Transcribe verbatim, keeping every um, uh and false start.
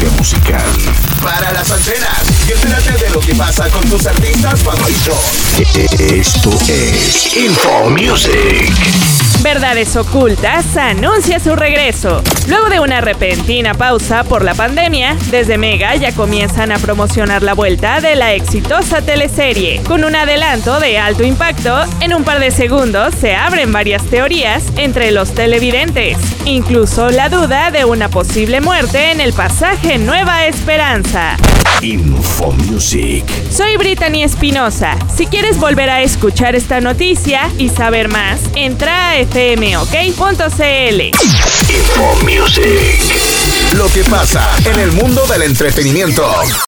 industria musical. Para las antenas y entérate de lo que pasa con tus artistas favoritos. Esto es Info Music. Verdades Ocultas anuncia su regreso. Luego de una repentina pausa por la pandemia, desde Mega ya comienzan a promocionar la vuelta de la exitosa teleserie. Con un adelanto de alto impacto, en un par de segundos se abren varias teorías entre los televidentes. Incluso la duda de una posible muerte en el pasaje Nueva Esperanza. Info Music. Soy Brittany Espinosa. Si quieres volver a escuchar esta noticia y saber más, entra a f m o k punto c l. Info Music. Lo que pasa en el mundo del entretenimiento.